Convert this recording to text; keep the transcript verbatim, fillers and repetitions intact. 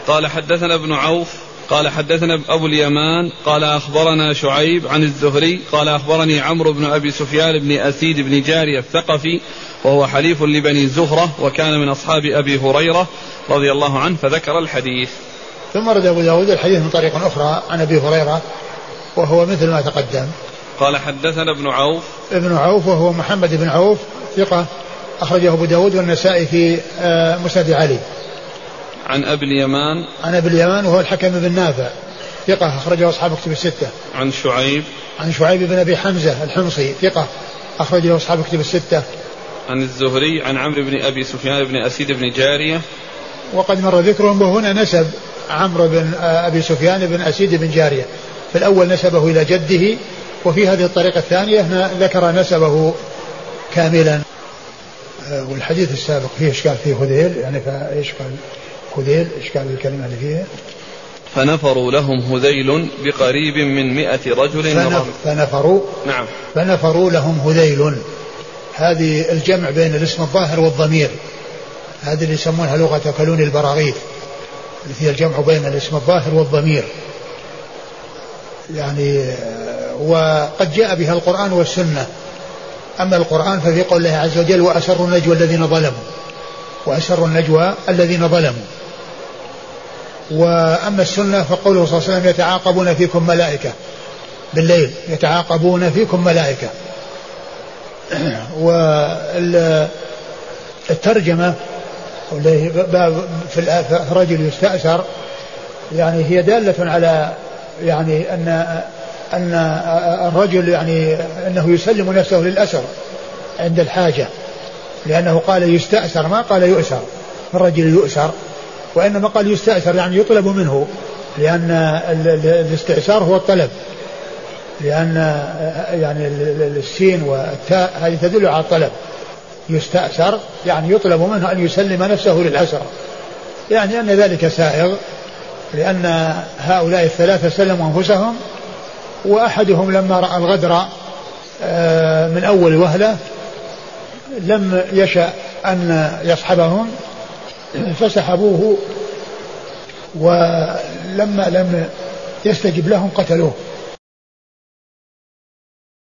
قال حدثنا ابن عوف قال حدثنا أبو اليمان قال أخبرنا شعيب عن الزهري قال أخبرني عمرو بن أبي سفيان بن أسيد بن جارية الثقفي وهو حليف لبني زهرة وكان من أصحاب أبي هريرة رضي الله عنه فذكر الحديث. ثم رد أبو داود الحديث من طريق أخرى عن أبي هريرة وهو مثل ما تقدم. قال حدثنا ابن عوف ابن عوف وهو محمد بن عوف ثقة أخرجه أبو داود والنسائي في مسند علي. عن أبي اليمان عن أبي اليمان وهو الحكم بن نافع ثقة أخرجه أصحاب كتب الستة. عن شعيب عن شعيب بن أبي حمزة الحمصي ثقة أخرجه أصحاب كتب الستة. عن الزهري عن عمرو بن أبي سفيان بن أسيد بن جارية وقد مر ذكرهم وهنا نسب عمرو بن أبي سفيان بن أسيد بن جارية في الأول نسبه إلى جده وفي هذه الطريقة الثانية ذكر نسبه كاملا. والحديث السابق فيه إشكال فيه هذيل يعني فإيش قال هذيل إشكال الكلمة اللي فيها فنفروا لهم هذيل بقريب من مئة رجل فنف فنفروا نعم فنفروا لهم هذيل. هذه الجمع بين الاسم الظاهر والضمير هذه اللي يسمونها لغة كلون البراغيث اللي فيها الجمع بين الاسم الظاهر والضمير يعني وقد جاء بها القرآن والسنة. أما القرآن ففي قول الله عز وجل وأسروا النجوى الذين ظلموا وأسروا النجوى الذين ظلموا. وأما السنة فقوله صلى الله عليه وسلم يتعاقبون فيكم ملائكة بالليل يتعاقبون فيكم ملائكة. والترجمة في الرجل يستأثر يعني هي دالة على يعني أن أن الرجل يعني أنه يسلم نفسه للأسر عند الحاجة لأنه قال يستأثر ما قال يؤسر. الرجل يؤسر وإنما قال يستأثر يعني يطلب منه لأن الاستئثار هو الطلب لأن يعني السين والتاء هذه تدل على الطلب. يستأثر يعني يطلب منه أن يسلم نفسه للأسر يعني أن ذلك سائغ لأن هؤلاء الثلاثة سلموا أنفسهم وأحدهم لما رأى الغدر من أول وهلة لم يشأ أن يصحبهم فسحبوه ولما لم يستجب لهم قتلوه